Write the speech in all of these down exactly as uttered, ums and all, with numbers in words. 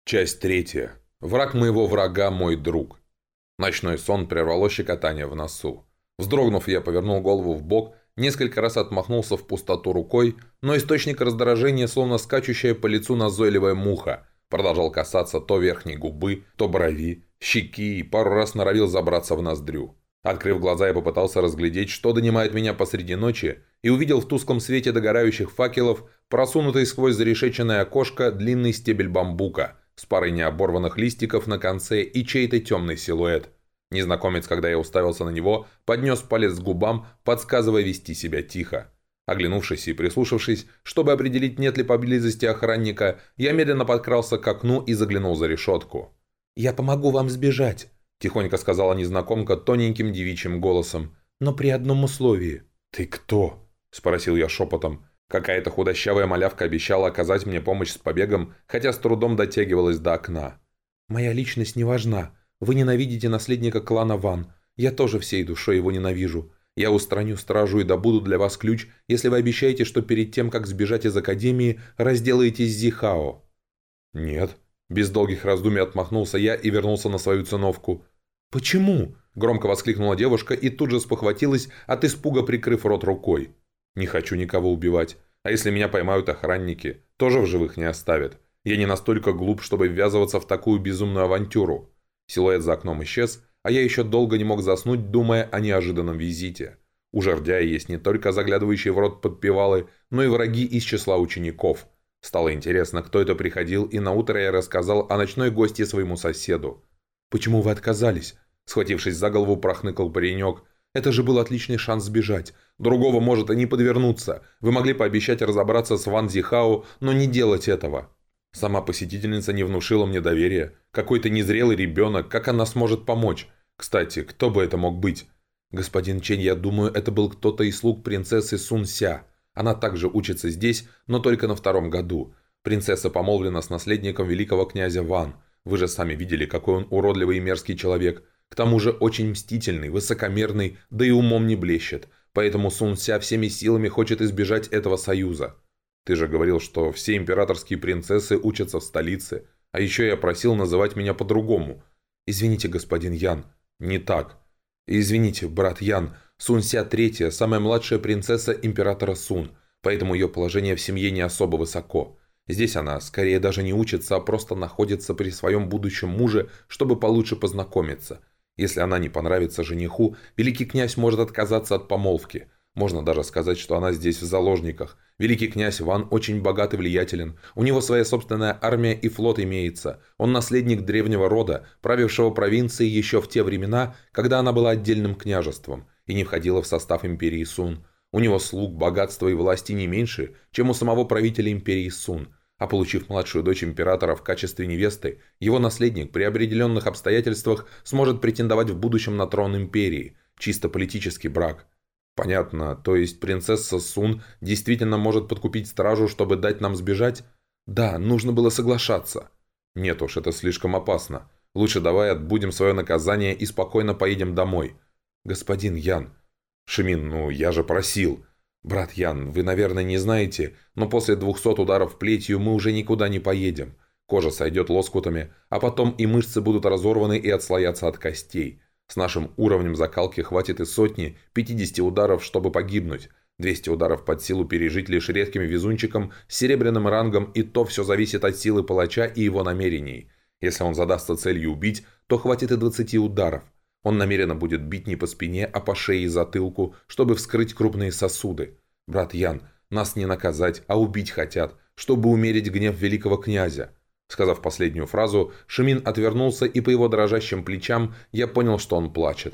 Часть третья. Враг моего врага – мой друг. Ночной сон прервало щекотание в носу. Вздрогнув, я повернул голову в бок, несколько раз отмахнулся в пустоту рукой, но источник раздражения, словно скачущая по лицу назойливая муха, продолжал касаться то верхней губы, то брови, щеки и пару раз норовил забраться в ноздрю. Открыв глаза, я попытался разглядеть, что донимает меня посреди ночи, и увидел в тусклом свете догорающих факелов, просунутый сквозь зарешеченное окошко, длинный стебель бамбука с парой необорванных листиков на конце и чей-то темный силуэт. Незнакомец, когда я уставился на него, поднес палец к губам, подсказывая вести себя тихо. Оглянувшись и прислушавшись, чтобы определить, нет ли поблизости охранника, я медленно подкрался к окну и заглянул за решетку. «Я помогу вам сбежать», – тихонько сказала незнакомка тоненьким девичьим голосом, – «но при одном условии». «Ты кто?» – спросил я шепотом. Какая-то худощавая малявка обещала оказать мне помощь с побегом, хотя с трудом дотягивалась до окна. «Моя личность не важна. Вы ненавидите наследника клана Ван. Я тоже всей душой его ненавижу. Я устраню стражу и добуду для вас ключ, если вы обещаете, что перед тем, как сбежать из Академии, разделаетесь с Зихао». «Нет». Без долгих раздумий отмахнулся я и вернулся на свою циновку. «Почему?» – громко воскликнула девушка и тут же спохватилась, от испуга прикрыв рот рукой. «Не хочу никого убивать. А если меня поймают охранники, тоже в живых не оставят. Я не настолько глуп, чтобы ввязываться в такую безумную авантюру». Силуэт за окном исчез, а я еще долго не мог заснуть, думая о неожиданном визите. У жердяя есть не только заглядывающие в рот подпевалы, но и враги из числа учеников. Стало интересно, кто это приходил, и наутро я рассказал о ночной гостье своему соседу. «Почему вы отказались?» Схватившись за голову, прохныкал паренек. «Это же был отличный шанс сбежать. Другого может и не подвернуться. Вы могли пообещать разобраться с Ван Зихао, но не делать этого». Сама посетительница не внушила мне доверия. Какой-то незрелый ребенок, как она сможет помочь? Кстати, кто бы это мог быть? «Господин Чень, я думаю, это был кто-то из слуг принцессы Сун Ся. Она также учится здесь, но только на втором году. Принцесса помолвлена с наследником великого князя Ван. Вы же сами видели, какой он уродливый и мерзкий человек. К тому же очень мстительный, высокомерный, да и умом не блещет. Поэтому Сун Ся всеми силами хочет избежать этого союза. Ты же говорил, что все императорские принцессы учатся в столице. А еще я просил называть меня по-другому. Извините, господин Ян, не так. Извините, брат Ян, Сун Ся третья, самая младшая принцесса императора Сун, поэтому ее положение в семье не особо высоко. Здесь она скорее даже не учится, а просто находится при своем будущем муже, чтобы получше познакомиться. Если она не понравится жениху, великий князь может отказаться от помолвки. Можно даже сказать, что она здесь в заложниках. Великий князь Ван очень богат и влиятелен. У него своя собственная армия и флот имеется. Он наследник древнего рода, правившего провинцией еще в те времена, когда она была отдельным княжеством и не входила в состав империи Сун. У него слуг, богатства и власти не меньше, чем у самого правителя империи Сун. А получив младшую дочь императора в качестве невесты, его наследник при определенных обстоятельствах сможет претендовать в будущем на трон империи. Чисто политический брак. Понятно, то есть принцесса Сун действительно может подкупить стражу, чтобы дать нам сбежать? Да, нужно было соглашаться. Нет уж, это слишком опасно. Лучше давай отбудем свое наказание и спокойно поедем домой. Господин Ян. Шимин, ну я же просил. Брат Ян, вы, наверное, не знаете, но после двухсот ударов плетью мы уже никуда не поедем. Кожа сойдет лоскутами, а потом и мышцы будут разорваны и отслоятся от костей. С нашим уровнем закалки хватит и сотни, пятидесяти ударов, чтобы погибнуть. двести ударов под силу пережить лишь редким везунчиком с серебряным рангом, и то все зависит от силы палача и его намерений. Если он задастся целью убить, то хватит и двадцати ударов. Он намеренно будет бить не по спине, а по шее и затылку, чтобы вскрыть крупные сосуды. Брат Ян, нас не наказать, а убить хотят, чтобы умерить гнев великого князя. Сказав последнюю фразу, Шимин отвернулся, и по его дрожащим плечам я понял, что он плачет.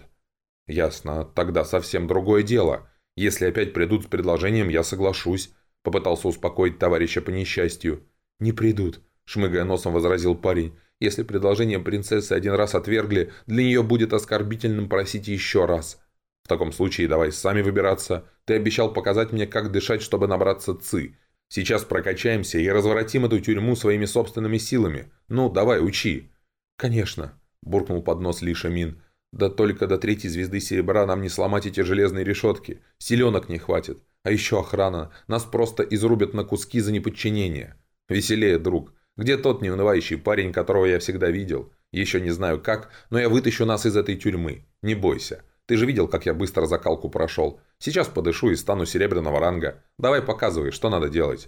«Ясно, тогда совсем другое дело. Если опять придут с предложением, я соглашусь», — попытался успокоить товарища по несчастью. «Не придут», — шмыгая носом возразил парень. «Если предложение принцессы один раз отвергли, для нее будет оскорбительным просить еще раз. В таком случае давай сами выбираться. Ты обещал показать мне, как дышать, чтобы набраться ци. Сейчас прокачаемся и разворотим эту тюрьму своими собственными силами. Ну, давай, учи». «Конечно», – буркнул под нос Ли Шимин. «Да только до третьей звезды серебра нам не сломать эти железные решетки. Силенок не хватит. А еще охрана. Нас просто изрубят на куски за неподчинение. Веселее, друг. Где тот неунывающий парень, которого я всегда видел? Еще не знаю как, но я вытащу нас из этой тюрьмы. Не бойся. Ты же видел, как я быстро закалку прошел. Сейчас подышу и стану серебряного ранга. Давай показывай, что надо делать».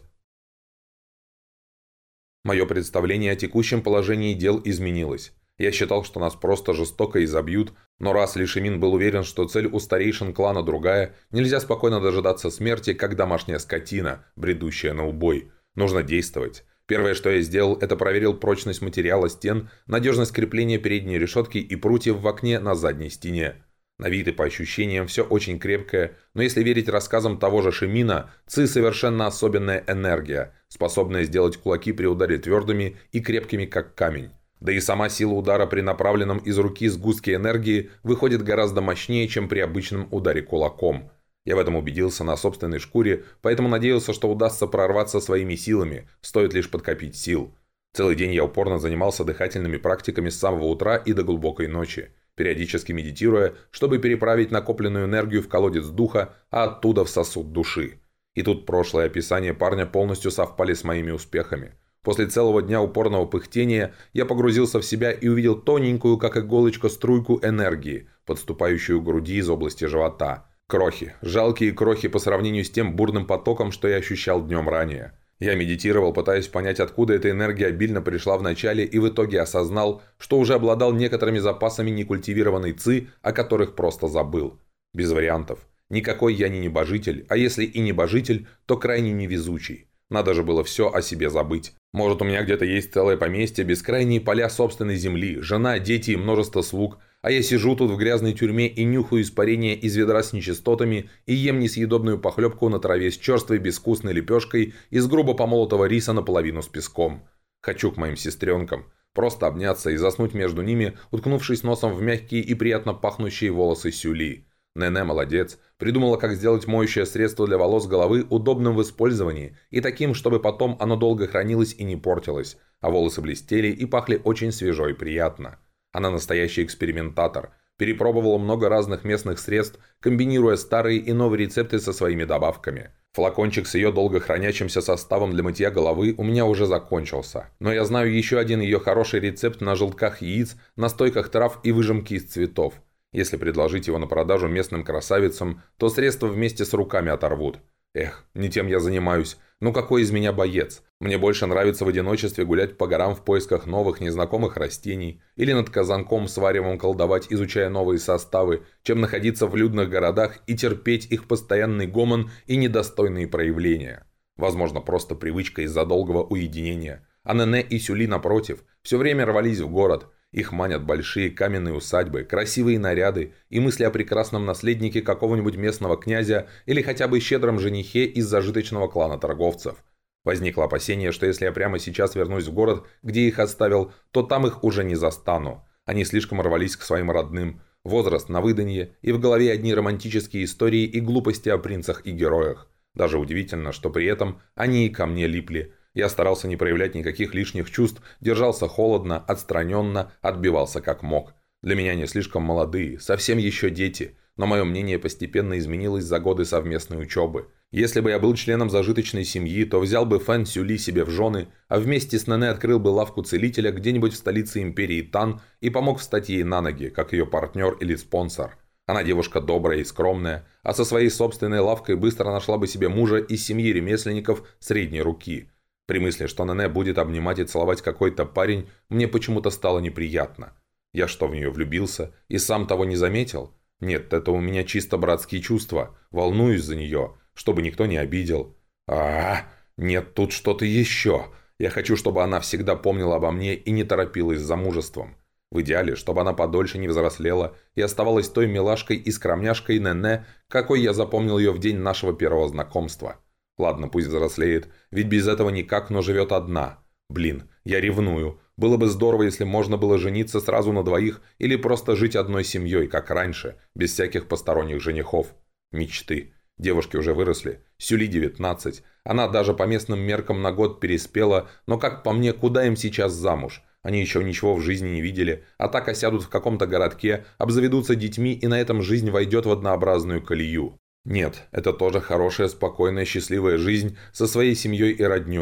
Мое представление о текущем положении дел изменилось. Я считал, что нас просто жестоко изобьют, но раз Ли Шимин был уверен, что цель у старейшин клана другая, нельзя спокойно дожидаться смерти, как домашняя скотина, бредущая на убой. Нужно действовать. Первое, что я сделал, это проверил прочность материала стен, надежность крепления передней решетки и прутьев в окне на задней стене. На вид и по ощущениям все очень крепкое, но если верить рассказам того же Шимина, ци совершенно особенная энергия, способная сделать кулаки при ударе твердыми и крепкими как камень. Да и сама сила удара при направленном из руки сгустке энергии выходит гораздо мощнее, чем при обычном ударе кулаком. Я в этом убедился на собственной шкуре, поэтому надеялся, что удастся прорваться своими силами, стоит лишь подкопить сил. Целый день я упорно занимался дыхательными практиками с самого утра и до глубокой ночи, периодически медитируя, чтобы переправить накопленную энергию в колодец духа, а оттуда в сосуд души. И тут прошлое описание парня полностью совпали с моими успехами. После целого дня упорного пыхтения я погрузился в себя и увидел тоненькую, как иголочка, струйку энергии, подступающую к груди из области живота. Крохи, жалкие крохи по сравнению с тем бурным потоком, что я ощущал днем ранее. Я медитировал, пытаясь понять, откуда эта энергия обильно пришла в начале, и в итоге осознал, что уже обладал некоторыми запасами некультивированной ци, о которых просто забыл. Без вариантов. Никакой я не небожитель, а если и небожитель, то крайне невезучий. Надо же было все о себе забыть. Может, у меня где-то есть целое поместье, бескрайние поля собственной земли, жена, дети и множество слуг, а я сижу тут в грязной тюрьме и нюхаю испарения из ведра с нечистотами и ем несъедобную похлебку на траве с черствой безвкусной лепешкой из грубо помолотого риса наполовину с песком. Хочу к моим сестренкам. Просто обняться и заснуть между ними, уткнувшись носом в мягкие и приятно пахнущие волосы Сюли. Нене молодец. Придумала, как сделать моющее средство для волос головы удобным в использовании и таким, чтобы потом оно долго хранилось и не портилось, а волосы блестели и пахли очень свежо и приятно. Она настоящий экспериментатор. Перепробовала много разных местных средств, комбинируя старые и новые рецепты со своими добавками. Флакончик с ее долго хранящимся составом для мытья головы у меня уже закончился. Но я знаю еще один ее хороший рецепт на желтках яиц, настойках трав и выжимки из цветов. Если предложить его на продажу местным красавицам, то средства вместе с руками оторвут. Эх, не тем я занимаюсь. Ну какой из меня боец? Мне больше нравится в одиночестве гулять по горам в поисках новых незнакомых растений или над казанком с варевом колдовать, изучая новые составы, чем находиться в людных городах и терпеть их постоянный гомон и недостойные проявления. Возможно, просто привычка из-за долгого уединения. А Нене и Сюли, напротив, все время рвались в город. Их манят большие каменные усадьбы, красивые наряды и мысли о прекрасном наследнике какого-нибудь местного князя или хотя бы щедром женихе из зажиточного клана торговцев. Возникло опасение, что если я прямо сейчас вернусь в город, где их оставил, то там их уже не застану. Они слишком рвались к своим родным. Возраст на выданье, и в голове одни романтические истории и глупости о принцах и героях. Даже удивительно, что при этом они и ко мне липли. Я старался не проявлять никаких лишних чувств, держался холодно, отстраненно, отбивался как мог. Для меня они слишком молодые, совсем еще дети, но мое мнение постепенно изменилось за годы совместной учебы. Если бы я был членом зажиточной семьи, то взял бы Фэн Сюли себе в жены, а вместе с Нене открыл бы лавку целителя где-нибудь в столице империи Тан и помог встать ей на ноги, как ее партнер или спонсор. Она девушка добрая и скромная, а со своей собственной лавкой быстро нашла бы себе мужа из семьи ремесленников средней руки. При мысли, что Нене будет обнимать и целовать какой-то парень, мне почему-то стало неприятно. Я что, в нее влюбился и сам того не заметил? Нет, это у меня чисто братские чувства. Волнуюсь за нее, чтобы никто не обидел. А, нет, тут что-то еще. Я хочу, чтобы она всегда помнила обо мне и не торопилась с замужеством. В идеале, чтобы она подольше не взрослела и оставалась той милашкой и скромняшкой Нене, какой я запомнил ее в день нашего первого знакомства. Ладно, пусть взрослеет, ведь без этого никак, но живет одна. Блин, я ревную. Было бы здорово, если можно было жениться сразу на двоих или просто жить одной семьей, как раньше, без всяких посторонних женихов. Мечты. Девушки уже выросли. Сюли девятнадцать. Она даже по местным меркам на год переспела, но как по мне, куда им сейчас замуж? Они еще ничего в жизни не видели, а так осядут в каком-то городке, обзаведутся детьми, и на этом жизнь войдет в однообразную колею. Нет, это тоже хорошая, спокойная, счастливая жизнь со своей семьей и родней.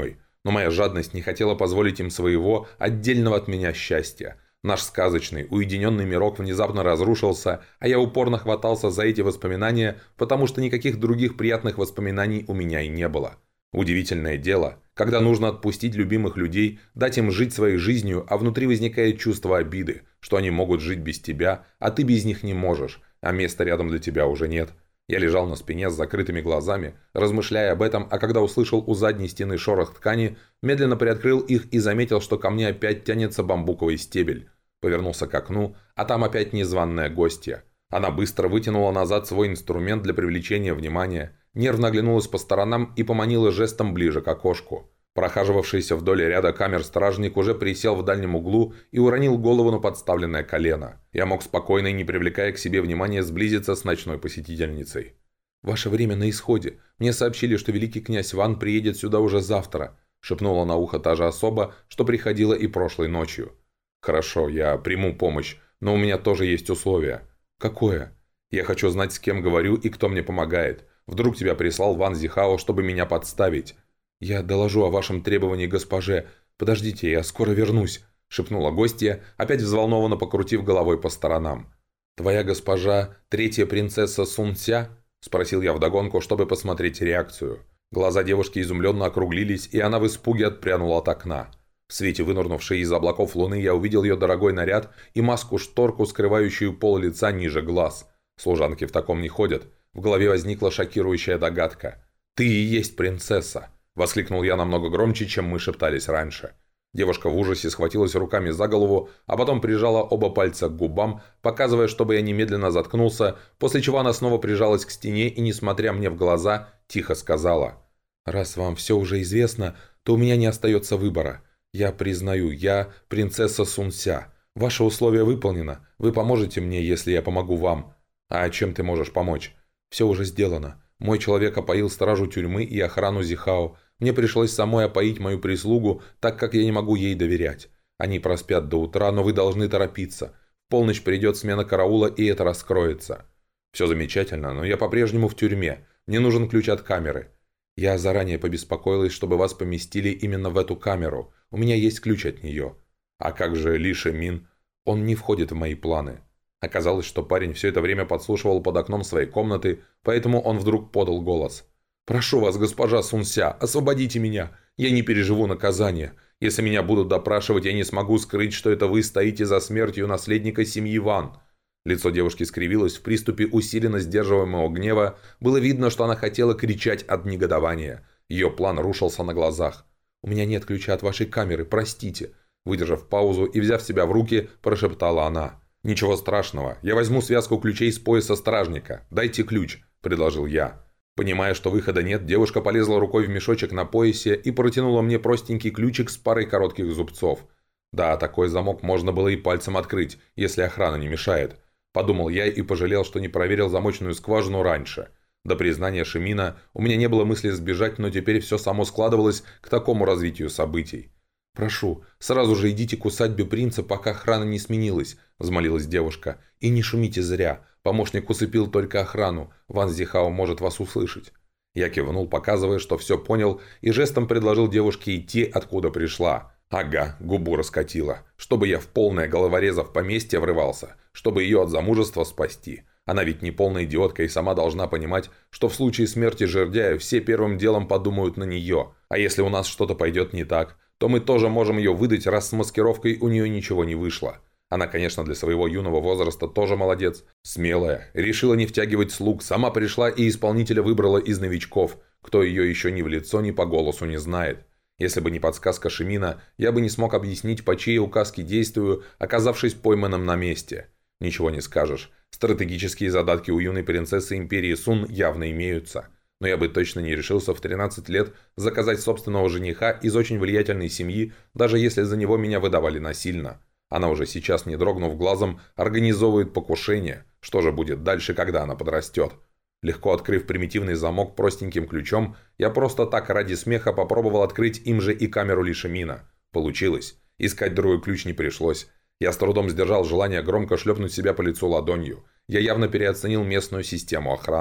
Но моя жадность не хотела позволить им своего, отдельного от меня счастья. Наш сказочный, уединенный мирок внезапно разрушился, а я упорно хватался за эти воспоминания, потому что никаких других приятных воспоминаний у меня и не было. Удивительное дело, когда нужно отпустить любимых людей, дать им жить своей жизнью, а внутри возникает чувство обиды, что они могут жить без тебя, а ты без них не можешь, а места рядом для тебя уже нет. Я лежал на спине с закрытыми глазами, размышляя об этом, а когда услышал у задней стены шорох ткани, медленно приоткрыл их и заметил, что ко мне опять тянется бамбуковый стебель. Повернулся к окну, а там опять незваная гостья. Она быстро вытянула назад свой инструмент для привлечения внимания, нервно оглянулась по сторонам и поманила жестом ближе к окошку. Прохаживавшийся вдоль ряда камер стражник уже присел в дальнем углу и уронил голову на подставленное колено. Я мог спокойно и не привлекая к себе внимания сблизиться с ночной посетительницей. «Ваше время на исходе. Мне сообщили, что великий князь Ван приедет сюда уже завтра», шепнула на ухо та же особа, что приходила и прошлой ночью. «Хорошо, я приму помощь, но у меня тоже есть условие». «Какое?» «Я хочу знать, с кем говорю и кто мне помогает. Вдруг тебя прислал Ван Зихао, чтобы меня подставить?» «Я доложу о вашем требовании госпоже. Подождите, я скоро вернусь», — шепнула гостья, опять взволнованно покрутив головой по сторонам. «Твоя госпожа — третья принцесса Сунся?» — спросил я вдогонку, чтобы посмотреть реакцию. Глаза девушки изумленно округлились, и она в испуге отпрянула от окна. В свете вынырнувшей из облаков луны я увидел ее дорогой наряд и маску-шторку, скрывающую пол лица ниже глаз. Служанки в таком не ходят. В голове возникла шокирующая догадка. «Ты и есть принцесса!» — воскликнул я намного громче, чем мы шептались раньше. Девушка в ужасе схватилась руками за голову, а потом прижала оба пальца к губам, показывая, чтобы я немедленно заткнулся, после чего она снова прижалась к стене и, несмотря мне в глаза, тихо сказала: «Раз вам все уже известно, то у меня не остается выбора. Я признаю, я принцесса Сунся. Ваше условие выполнено. Вы поможете мне, если я помогу вам». «А чем ты можешь помочь?» «Все уже сделано. Мой человек опоил стражу тюрьмы и охрану Зихао. Мне пришлось самой опоить мою прислугу, так как я не могу ей доверять. Они проспят до утра, но вы должны торопиться. В полночь придет смена караула, и это раскроется». «Все замечательно, но я по-прежнему в тюрьме. Мне нужен ключ от камеры». «Я заранее побеспокоилась, чтобы вас поместили именно в эту камеру. У меня есть ключ от нее». «А как же Ли Шимин?» «Он не входит в мои планы». Оказалось, что парень все это время подслушивал под окном своей комнаты, поэтому он вдруг подал голос. «Прошу вас, госпожа Сунся, освободите меня. Я не переживу наказания. Если меня будут допрашивать, я не смогу скрыть, что это вы стоите за смертью наследника семьи Ван». Лицо девушки скривилось в приступе усиленно сдерживаемого гнева. Было видно, что она хотела кричать от негодования. Ее план рушился на глазах. «У меня нет ключа от вашей камеры, простите». Выдержав паузу и взяв себя в руки, прошептала она. «Ничего страшного. Я возьму связку ключей с пояса стражника. Дайте ключ», – предложил я. Понимая, что выхода нет, девушка полезла рукой в мешочек на поясе и протянула мне простенький ключик с парой коротких зубцов. Да, такой замок можно было и пальцем открыть, если охрана не мешает. Подумал я и пожалел, что не проверил замочную скважину раньше. До признания Шимина у меня не было мысли сбежать, но теперь все само складывалось к такому развитию событий. «Прошу, сразу же идите к усадьбе принца, пока охрана не сменилась», – взмолилась девушка. «И не шумите зря. Помощник усыпил только охрану. Ван Зихао может вас услышать». Я кивнул, показывая, что все понял, и жестом предложил девушке идти, откуда пришла. Ага, губу раскатила. Чтобы я в полное головореза в поместье врывался, чтобы ее от замужества спасти. Она ведь не полная идиотка и сама должна понимать, что в случае смерти жердяя все первым делом подумают на нее. А если у нас что-то пойдет не так, то мы тоже можем ее выдать, раз с маскировкой у нее ничего не вышло. Она, конечно, для своего юного возраста тоже молодец. Смелая, решила не втягивать слуг, сама пришла и исполнителя выбрала из новичков, кто ее еще ни в лицо, ни по голосу не знает. Если бы не подсказка Шимина, я бы не смог объяснить, по чьей указке действую, оказавшись пойманным на месте. Ничего не скажешь. Стратегические задатки у юной принцессы империи Сун явно имеются. Но я бы точно не решился в тринадцать лет заказать собственного жениха из очень влиятельной семьи, даже если за него меня выдавали насильно. Она уже сейчас, не дрогнув глазом, организовывает покушение. Что же будет дальше, когда она подрастет? Легко открыв примитивный замок простеньким ключом, я просто так ради смеха попробовал открыть им же и камеру Ли Шимина. Получилось. Искать другой ключ не пришлось. Я с трудом сдержал желание громко шлепнуть себя по лицу ладонью. Я явно переоценил местную систему охраны.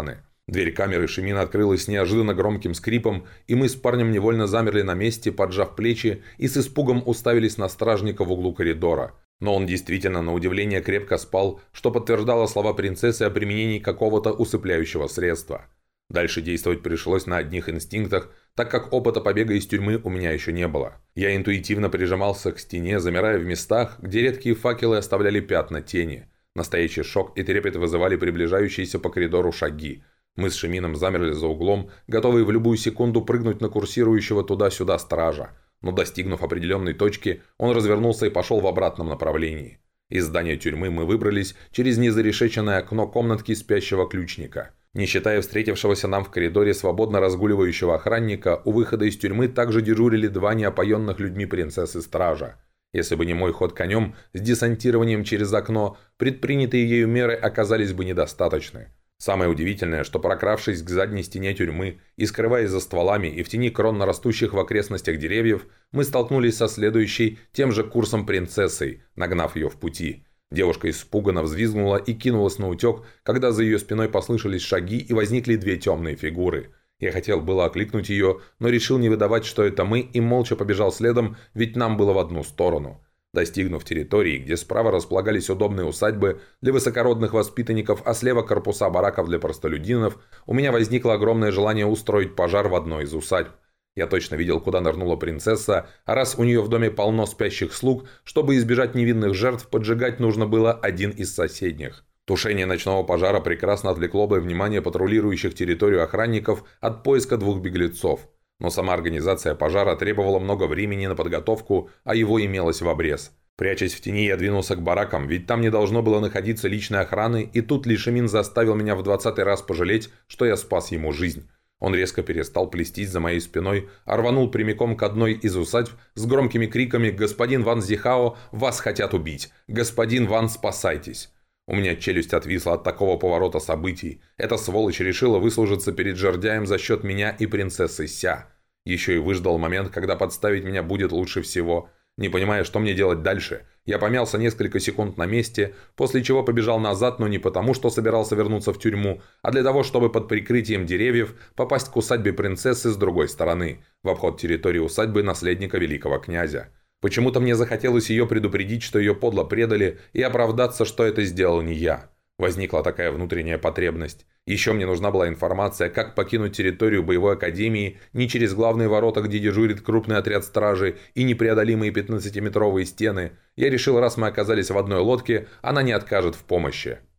Дверь камеры Шимина открылась с неожиданно громким скрипом, и мы с парнем невольно замерли на месте, поджав плечи, и с испугом уставились на стражника в углу коридора. Но он действительно, на удивление, крепко спал, что подтверждало слова принцессы о применении какого-то усыпляющего средства. Дальше действовать пришлось на одних инстинктах, так как опыта побега из тюрьмы у меня еще не было. Я интуитивно прижимался к стене, замирая в местах, где редкие факелы оставляли пятна тени. Настоящий шок и трепет вызывали приближающиеся по коридору шаги. Мы с Шимином замерли за углом, готовые в любую секунду прыгнуть на курсирующего туда-сюда стража. Но достигнув определенной точки, он развернулся и пошел в обратном направлении. Из здания тюрьмы мы выбрались через незарешеченное окно комнатки спящего ключника. Не считая встретившегося нам в коридоре свободно разгуливающего охранника, у выхода из тюрьмы также дежурили два неопоенных людьми принцессы-стража. Если бы не мой ход конем с десантированием через окно, предпринятые ею меры оказались бы недостаточны. Самое удивительное, что прокравшись к задней стене тюрьмы и скрываясь за стволами и в тени кронно растущих в окрестностях деревьев, мы столкнулись со следующей тем же курсом принцессой, нагнав ее в пути. Девушка испуганно взвизгнула и кинулась на утек, когда за ее спиной послышались шаги и возникли две темные фигуры. Я хотел было окликнуть ее, но решил не выдавать, что это мы, и молча побежал следом, ведь нам было в одну сторону. Достигнув территории, где справа располагались удобные усадьбы для высокородных воспитанников, а слева корпуса бараков для простолюдинов, у меня возникло огромное желание устроить пожар в одной из усадьб. Я точно видел, куда нырнула принцесса, а раз у нее в доме полно спящих слуг, чтобы избежать невинных жертв, поджигать нужно было один из соседних. Тушение ночного пожара прекрасно отвлекло бы внимание патрулирующих территорию охранников от поиска двух беглецов. Но сама организация пожара требовала много времени на подготовку, а его имелось в обрез. Прячась в тени, я двинулся к баракам, ведь там не должно было находиться личной охраны, и тут Лишимин заставил меня в двадцатый раз пожалеть, что я спас ему жизнь. Он резко перестал плестись за моей спиной, а рванул прямиком к одной из усадьб с громкими криками «Господин Ван Зихао, вас хотят убить! Господин Ван, спасайтесь!» У меня челюсть отвисла от такого поворота событий. Эта сволочь решила выслужиться перед жердяем за счет меня и принцессы Ся. Еще и выждал момент, когда подставить меня будет лучше всего. Не понимая, что мне делать дальше, я помялся несколько секунд на месте, после чего побежал назад, но не потому, что собирался вернуться в тюрьму, а для того, чтобы под прикрытием деревьев попасть к усадьбе принцессы с другой стороны, в обход территории усадьбы наследника великого князя. Почему-то мне захотелось ее предупредить, что ее подло предали, и оправдаться, что это сделал не я. Возникла такая внутренняя потребность. Еще мне нужна была информация, как покинуть территорию боевой академии не через главные ворота, где дежурит крупный отряд стражи и непреодолимые пятнадцатиметровые стены. Я решил, раз мы оказались в одной лодке, она не откажет в помощи.